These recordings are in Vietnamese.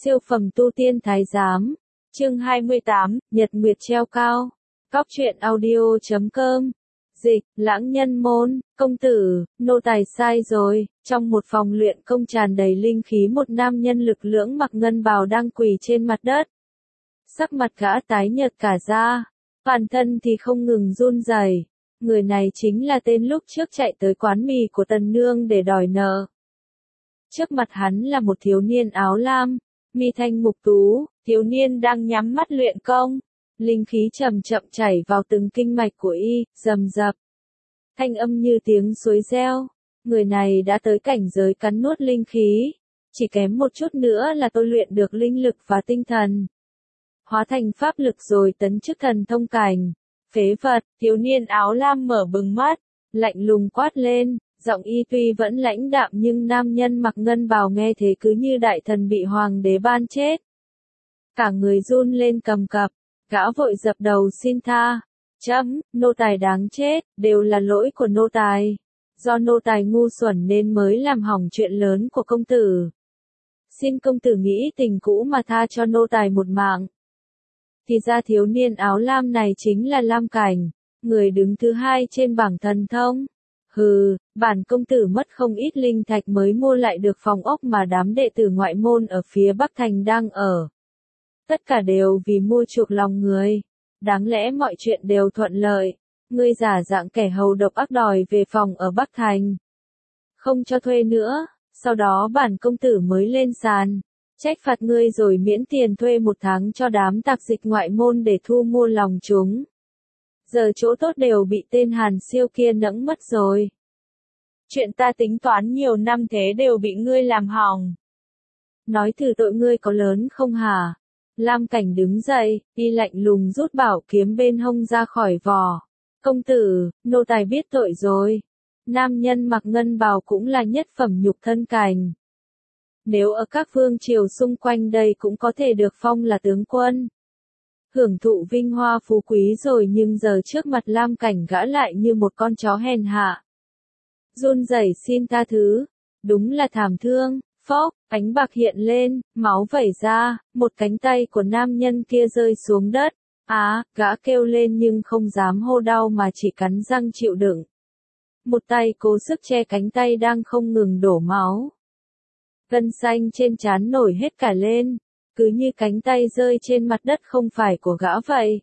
Siêu phẩm tu tiên thái giám. Chương 28, Nhật Nguyệt treo cao. Cóc truyện audio.com. Dịch, lãng nhân môn, công tử, nô tài sai rồi. Trong một phòng luyện công tràn đầy linh khí, một nam nhân lực lưỡng mặc ngân bào đang quỳ trên mặt đất. Sắc mặt gã tái nhợt cả da, toàn thân thì không ngừng run rẩy. Người này chính là tên lúc trước chạy tới quán mì của Tần Nương để đòi nợ. Trước mặt hắn là một thiếu niên áo lam, mi thanh mục tú, thiếu niên đang nhắm mắt luyện công. Linh khí chậm chậm chảy vào từng kinh mạch của y, rầm rập. Thanh âm như tiếng suối reo. Người này đã tới cảnh giới cắn nuốt linh khí. Chỉ kém một chút nữa là tôi luyện được linh lực và tinh thần. Hóa thành pháp lực rồi tấn chức thần thông cảnh. Phế vật, thiếu niên áo lam mở bừng mắt, lạnh lùng quát lên. Giọng y tuy vẫn lãnh đạm nhưng nam nhân mặc ngân bào nghe thế cứ như đại thần bị hoàng đế ban chết. Cả người run lên cầm cập, gã vội dập đầu xin tha. Nô tài đáng chết, đều là lỗi của nô tài. Do nô tài ngu xuẩn nên mới làm hỏng chuyện lớn của công tử. Xin công tử nghĩ tình cũ mà tha cho nô tài một mạng. Thì ra thiếu niên áo lam này chính là Lam Cảnh, người đứng thứ hai trên bảng thần thông. Hừ, bản công tử mất không ít linh thạch mới mua lại được phòng ốc mà đám đệ tử ngoại môn ở phía Bắc Thành đang ở. Tất cả đều vì mua chuộc lòng người. Đáng lẽ mọi chuyện đều thuận lợi. Ngươi giả dạng kẻ hầu độc ác đòi về phòng ở Bắc Thành. Không cho thuê nữa, sau đó bản công tử mới lên sàn. Trách phạt ngươi rồi miễn tiền thuê 1 tháng cho đám tạp dịch ngoại môn để thu mua lòng chúng. Giờ chỗ tốt đều bị tên Hàn Siêu kia nẫng mất rồi. Chuyện ta tính toán nhiều năm thế đều bị ngươi làm hỏng. Nói thử tội ngươi có lớn không hả? Lam Cảnh đứng dậy, y lạnh lùng rút bảo kiếm bên hông ra khỏi vỏ. Công tử, nô tài biết tội rồi. Nam nhân mặc ngân bào cũng là nhất phẩm nhục thân cảnh. Nếu ở các vương triều xung quanh đây cũng có thể được phong là tướng quân. Hưởng thụ vinh hoa phú quý rồi nhưng giờ trước mặt Lam Cảnh gã lại như một con chó hèn hạ. Run rẩy xin tha thứ. Đúng là thảm thương. Phốc, ánh bạc hiện lên, máu vẩy ra, một cánh tay của nam nhân kia rơi xuống đất. Gã kêu lên nhưng không dám hô đau mà chỉ cắn răng chịu đựng. Một tay cố sức che cánh tay đang không ngừng đổ máu. Gân xanh trên trán nổi hết cả lên, cứ như cánh tay rơi trên mặt đất không phải của gã vậy.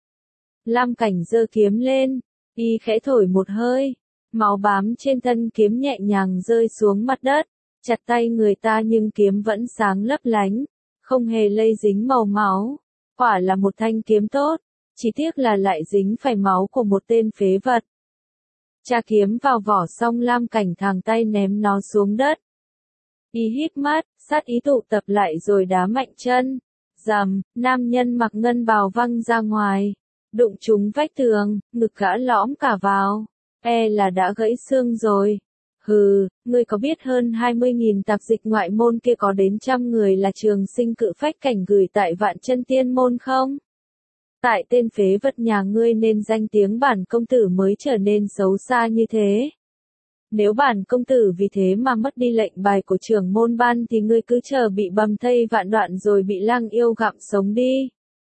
Lam Cảnh giơ kiếm lên, y khẽ thổi một hơi, máu bám trên thân kiếm nhẹ nhàng rơi xuống mặt đất. Chặt tay người ta nhưng kiếm vẫn sáng lấp lánh, không hề lây dính màu máu. Quả là một thanh kiếm tốt, chỉ tiếc là lại dính phải máu của một tên phế vật. Tra kiếm vào vỏ xong Lam Cảnh thàng tay ném nó xuống đất. Y híp mắt, sát ý tụ tập lại rồi đá mạnh chân. Rầm, nam nhân mặc ngân bào văng ra ngoài, đụng trúng vách tường, ngực gã lõm cả vào. Là đã gãy xương rồi. Hừ, ngươi có biết hơn 20.000 tạp dịch ngoại môn kia có đến trăm người là trường sinh cự phách cảnh gửi tại Vạn Chân Tiên môn không? Tại tên phế vật nhà ngươi nên danh tiếng bản công tử mới trở nên xấu xa như thế. Nếu bản công tử vì thế mà mất đi lệnh bài của trưởng môn ban thì ngươi cứ chờ bị bầm thây vạn đoạn rồi bị lang yêu gặm sống đi.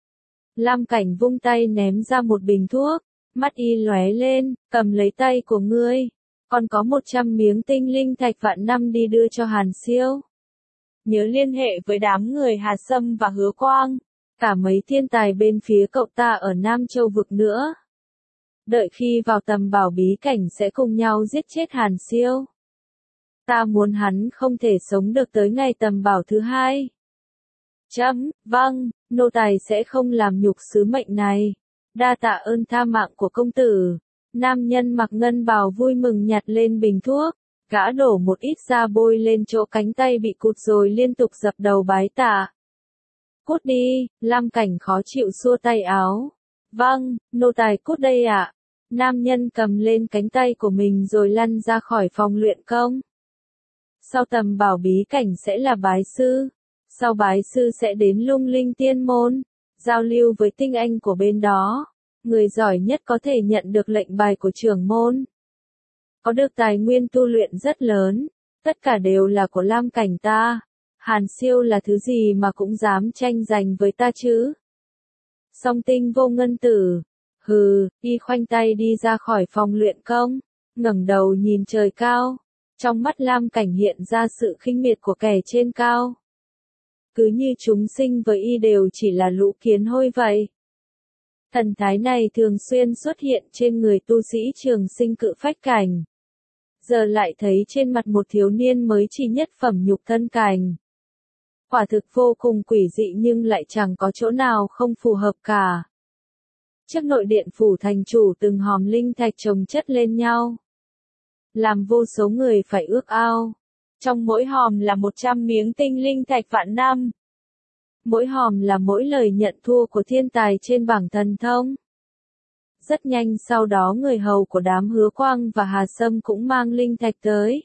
Lam Cảnh vung tay ném ra một bình thuốc, mắt y lóe lên, cầm lấy tay của ngươi. Còn có 100 miếng tinh linh thạch vạn năm đi đưa cho Hàn Siêu. Nhớ liên hệ với đám người Hà Sâm và Hứa Quang, cả mấy thiên tài bên phía cậu ta ở Nam Châu vực nữa. Đợi khi vào tầm bảo bí cảnh sẽ cùng nhau giết chết Hàn Siêu. Ta muốn hắn không thể sống được tới ngày tầm bảo thứ 2. Vâng, nô tài sẽ không làm nhục sứ mệnh này. Đa tạ ơn tha mạng của công tử. Nam nhân mặc ngân bào vui mừng nhặt lên bình thuốc, gã đổ một ít ra bôi lên chỗ cánh tay bị cụt rồi liên tục dập đầu bái tạ. Cút đi, Lam Cảnh khó chịu xua tay áo. Vâng, nô tài cút đây ạ. Nam nhân cầm lên cánh tay của mình rồi lăn ra khỏi phòng luyện công. Sau tầm bảo bí cảnh sẽ là bái sư. Sau bái sư sẽ đến Lung Linh Tiên môn, giao lưu với tinh anh của bên đó. Người giỏi nhất có thể nhận được lệnh bài của trưởng môn. Có được tài nguyên tu luyện rất lớn, tất cả đều là của Lam Cảnh ta. Hàn Siêu là thứ gì mà cũng dám tranh giành với ta chứ? Song Tinh Vô Ngân Tử. Hừ, y khoanh tay đi ra khỏi phòng luyện công, ngẩng đầu nhìn trời cao. Trong mắt Lam Cảnh hiện ra sự khinh miệt của kẻ trên cao. Cứ như chúng sinh với y đều chỉ là lũ kiến hôi vậy. Thần thái này thường xuyên xuất hiện trên người tu sĩ trường sinh cự phách cảnh. Giờ lại thấy trên mặt một thiếu niên mới chỉ nhất phẩm nhục thân cảnh. Quả thực vô cùng quỷ dị nhưng lại chẳng có chỗ nào không phù hợp cả. Trước nội điện phủ thành chủ từng hòm linh thạch chồng chất lên nhau. Làm vô số người phải ước ao. Trong mỗi hòm là 100 miếng tinh linh thạch vạn năm. Mỗi hòm là mỗi lời nhận thua của thiên tài trên bảng thần thông. Rất nhanh sau đó người hầu của đám Hứa Quang và Hà Sâm cũng mang linh thạch tới.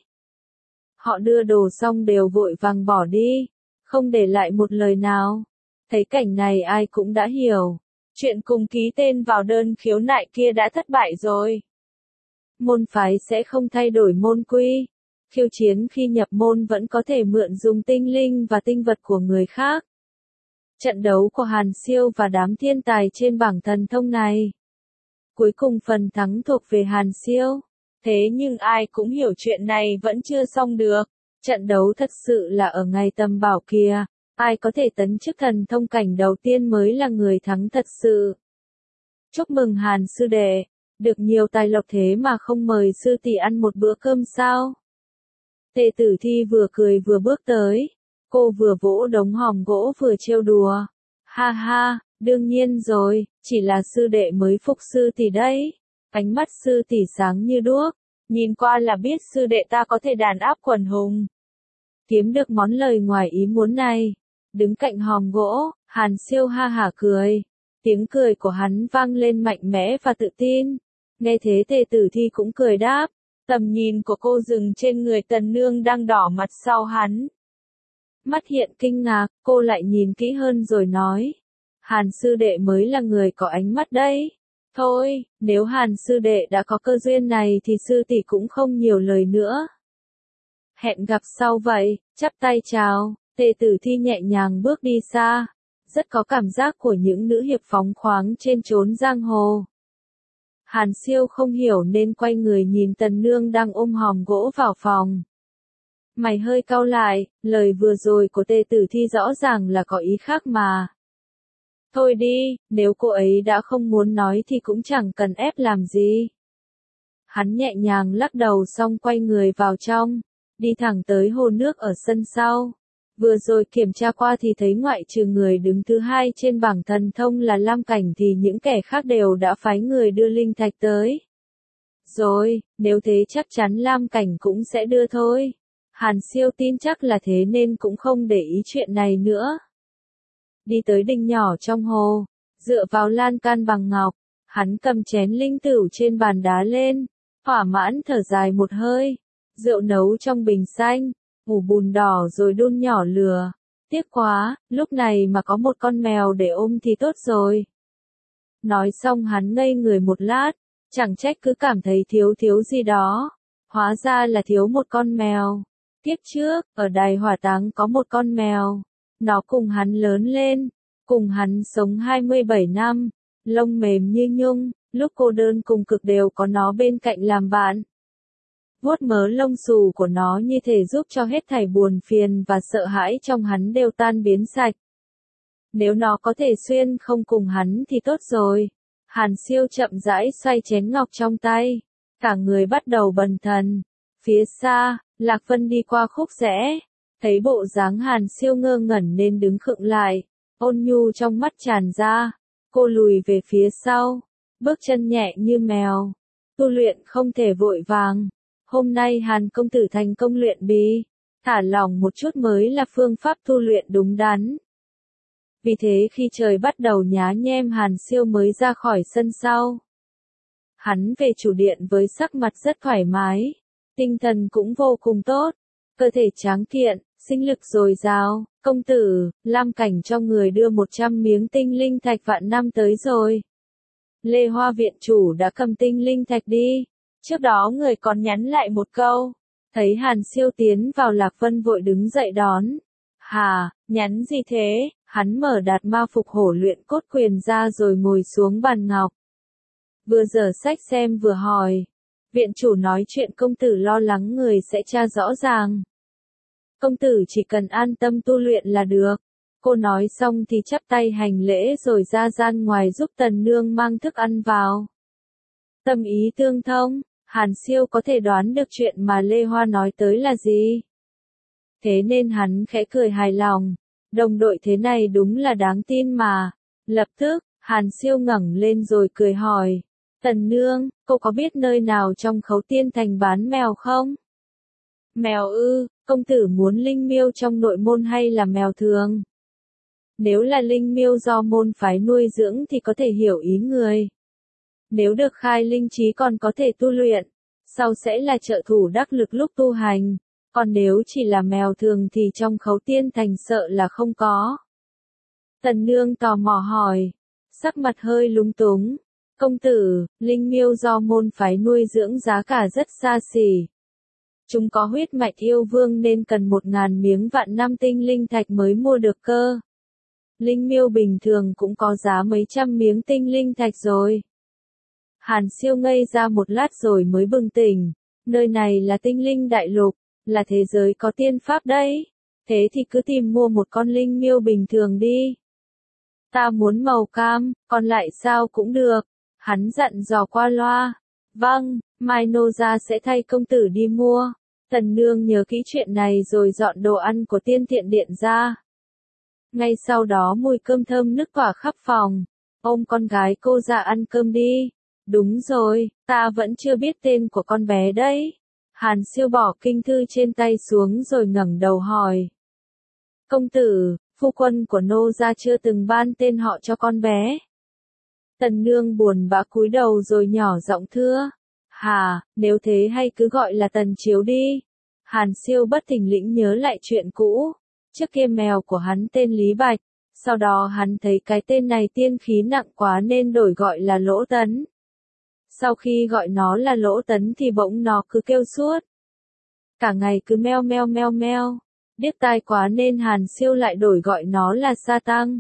Họ đưa đồ xong đều vội vàng bỏ đi, không để lại một lời nào. Thấy cảnh này ai cũng đã hiểu. Chuyện cùng ký tên vào đơn khiếu nại kia đã thất bại rồi. Môn phái sẽ không thay đổi môn quy. Khiêu chiến khi nhập môn vẫn có thể mượn dùng tinh linh và tinh vật của người khác. Trận đấu của Hàn Siêu và đám thiên tài trên bảng thần thông này. Cuối cùng phần thắng thuộc về Hàn Siêu. Thế nhưng ai cũng hiểu chuyện này vẫn chưa xong được. Trận đấu thật sự là ở ngày tầm bảo kìa. Ai có thể tấn chức thần thông cảnh đầu tiên mới là người thắng thật sự. Chúc mừng Hàn sư đệ. Được nhiều tài lộc thế mà không mời sư tỷ ăn một bữa cơm sao? Tề Tử Thi vừa cười vừa bước tới. Cô vừa vỗ đống hòm gỗ vừa trêu đùa. Ha ha, đương nhiên rồi, chỉ là sư đệ mới phục sư tỷ đấy. Ánh mắt sư tỷ sáng như đuốc. Nhìn qua là biết sư đệ ta có thể đàn áp quần hùng. Kiếm được món lời ngoài ý muốn này. Đứng cạnh hòm gỗ, Hàn Siêu ha hả cười. Tiếng cười của hắn vang lên mạnh mẽ và tự tin. Nghe thế Tề Tử Thi cũng cười đáp. Tầm nhìn của cô dừng trên người Tần Nương đang đỏ mặt sau hắn. Mắt hiện kinh ngạc, cô lại nhìn kỹ hơn rồi nói. Hàn sư đệ mới là người có ánh mắt đấy. Thôi, nếu Hàn sư đệ đã có cơ duyên này thì sư tỷ cũng không nhiều lời nữa. Hẹn gặp sau vậy, chắp tay chào, Tề Tử Thi nhẹ nhàng bước đi xa. Rất có cảm giác của những nữ hiệp phóng khoáng trên chốn giang hồ. Hàn Siêu không hiểu nên quay người nhìn Tần Nương đang ôm hòm gỗ vào phòng. Mày hơi cau lại, lời vừa rồi của Tề Tử Thi rõ ràng là có ý khác mà. Thôi đi, nếu cô ấy đã không muốn nói thì cũng chẳng cần ép làm gì. Hắn nhẹ nhàng lắc đầu xong quay người vào trong, đi thẳng tới hồ nước ở sân sau. Vừa rồi kiểm tra qua thì thấy ngoại trừ người đứng thứ hai trên bảng thần thông là Lam Cảnh thì những kẻ khác đều đã phái người đưa linh thạch tới. Rồi, nếu thế chắc chắn Lam Cảnh cũng sẽ đưa thôi. Hàn Siêu tin chắc là thế nên cũng không để ý chuyện này nữa. Đi tới đình nhỏ trong hồ, dựa vào lan can bằng ngọc, hắn cầm chén linh tửu trên bàn đá lên, thỏa mãn thở dài một hơi. Rượu nấu trong bình xanh, ủ bùn đỏ rồi đun nhỏ lửa. Tiếc quá, lúc này mà có một con mèo để ôm thì tốt rồi. Nói xong hắn ngây người một lát, chẳng trách cứ cảm thấy thiếu gì đó. Hóa ra là thiếu một con mèo. Kiếp trước, ở Đài Hỏa Táng có một con mèo. Nó cùng hắn lớn lên, cùng hắn sống 27 năm, lông mềm như nhung, lúc cô đơn cùng cực đều có nó bên cạnh làm bạn. Vuốt mớ lông xù của nó như thể giúp cho hết thảy buồn phiền và sợ hãi trong hắn đều tan biến sạch. Nếu nó có thể xuyên không cùng hắn thì tốt rồi. Hàn Siêu chậm rãi xoay chén ngọc trong tay. Cả người bắt đầu bần thần. Phía xa, Lạc Vân đi qua khúc rẽ. Thấy bộ dáng Hàn Siêu ngơ ngẩn nên đứng khựng lại. Ôn nhu trong mắt tràn ra. Cô lùi về phía sau. Bước chân nhẹ như mèo. Tu luyện không thể vội vàng. Hôm nay Hàn công tử thành công luyện bí. Thả lỏng một chút mới là phương pháp tu luyện đúng đắn. Vì thế khi trời bắt đầu nhá nhem Hàn Siêu mới ra khỏi sân sau. Hắn về chủ điện với sắc mặt rất thoải mái. Tinh thần cũng vô cùng tốt. Cơ thể tráng kiện, sinh lực dồi dào. Công tử, Lam Cảnh cho người đưa 100 miếng tinh linh thạch vạn năm tới rồi. Lê Hoa viện chủ đã cầm tinh linh thạch đi. Trước đó người còn nhắn lại một câu. Thấy Hàn Siêu tiến vào Lạc Vân vội đứng dậy đón. Hà, nhắn gì thế? Hắn mở Đạt Ma Phục Hổ Luyện Cốt Quyền ra rồi ngồi xuống bàn ngọc. Vừa dở sách xem vừa hỏi. Viện chủ nói chuyện công tử lo lắng người sẽ tra rõ ràng. Công tử chỉ cần an tâm tu luyện là được. Cô nói xong thì chắp tay hành lễ rồi ra gian ngoài giúp Tần Nương mang thức ăn vào. Tâm ý tương thông, Hàn Siêu có thể đoán được chuyện mà Lê Hoa nói tới là gì. Thế nên hắn khẽ cười hài lòng. Đồng đội thế này đúng là đáng tin mà. Lập tức, Hàn Siêu ngẩng lên rồi cười hỏi. Tần Nương, cô có biết nơi nào trong Khấu Tiên Thành bán mèo không? Mèo ư, công tử muốn linh miêu trong nội môn hay là mèo thường? Nếu là linh miêu do môn phái nuôi dưỡng thì có thể hiểu ý người. Nếu được khai linh trí còn có thể tu luyện, sau sẽ là trợ thủ đắc lực lúc tu hành. Còn nếu chỉ là mèo thường thì trong Khấu Tiên Thành sợ là không có. Tần Nương tò mò hỏi, sắc mặt hơi lúng túng. Công tử, linh miêu do môn phái nuôi dưỡng giá cả rất xa xỉ. Chúng có huyết mạch yêu vương nên cần 1000 miếng vạn năm tinh linh thạch mới mua được cơ. Linh miêu bình thường cũng có giá mấy trăm miếng tinh linh thạch rồi. Hàn Siêu ngây ra một lát rồi mới bừng tỉnh. Nơi này là tinh linh đại lục, là thế giới có tiên pháp đấy. Thế thì cứ tìm mua một con linh miêu bình thường đi. Ta muốn màu cam, còn lại sao cũng được. Hắn dặn dò qua loa. Vâng, mai nô gia sẽ thay công tử đi mua. Tần Nương nhớ kỹ chuyện này rồi dọn đồ ăn của Tiên Thiện Điện ra. Ngay sau đó mùi cơm thơm nức tỏa khắp phòng. Ôm con gái cô ra ăn cơm đi. Đúng rồi, ta vẫn chưa biết tên của con bé đấy. Hàn Siêu bỏ kinh thư trên tay xuống rồi ngẩng đầu hỏi. Công tử, phu quân của nô gia chưa từng ban tên họ cho con bé. Tần Nương buồn bã cúi đầu rồi nhỏ giọng thưa. Hà, nếu thế hay cứ gọi là Tần Chiếu đi. Hàn Siêu bất thình lĩnh nhớ lại chuyện cũ. Trước kia mèo của hắn tên Lý Bạch. Sau đó hắn thấy cái tên này tiên khí nặng quá nên đổi gọi là Lỗ Tấn. Sau khi gọi nó là Lỗ Tấn thì bỗng nó cứ kêu suốt. Cả ngày cứ meo meo meo meo. Điếc tai quá nên Hàn Siêu lại đổi gọi nó là Sa Tăng.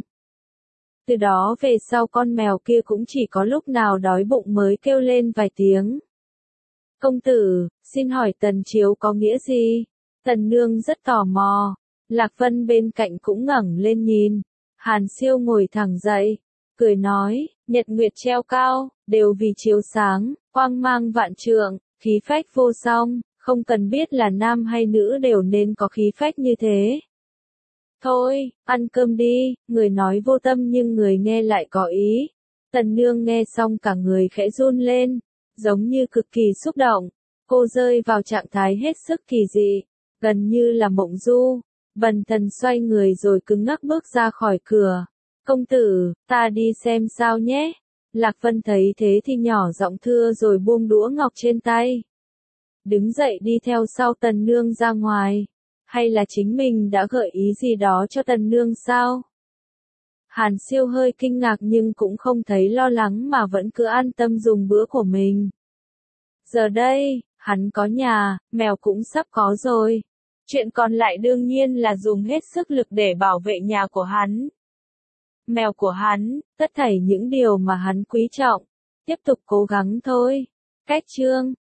Từ đó về sau con mèo kia cũng chỉ có lúc nào đói bụng mới kêu lên vài tiếng. Công tử, xin hỏi Tần Chiếu có nghĩa gì? Tần Nương rất tò mò. Lạc Vân bên cạnh cũng ngẩng lên nhìn. Hàn Siêu ngồi thẳng dậy, cười nói, nhật nguyệt treo cao, đều vì chiếu sáng, quang mang vạn trượng, khí phách vô song, không cần biết là nam hay nữ đều nên có khí phách như thế. Thôi, ăn cơm đi, người nói vô tâm nhưng người nghe lại có ý. Tần Nương nghe xong cả người khẽ run lên, giống như cực kỳ xúc động. Cô rơi vào trạng thái hết sức kỳ dị, gần như là mộng du. Bần thần xoay người rồi cứng ngắc bước ra khỏi cửa. Công tử, ta đi xem sao nhé. Lạc Vân thấy thế thì nhỏ giọng thưa rồi buông đũa ngọc trên tay. Đứng dậy đi theo sau Tần Nương ra ngoài. Hay là chính mình đã gợi ý gì đó cho Tần Nương sao? Hàn Siêu hơi kinh ngạc nhưng cũng không thấy lo lắng mà vẫn cứ an tâm dùng bữa của mình. Giờ đây, hắn có nhà, mèo cũng sắp có rồi. Chuyện còn lại đương nhiên là dùng hết sức lực để bảo vệ nhà của hắn. Mèo của hắn, tất thảy những điều mà hắn quý trọng. Tiếp tục cố gắng thôi. Cách chương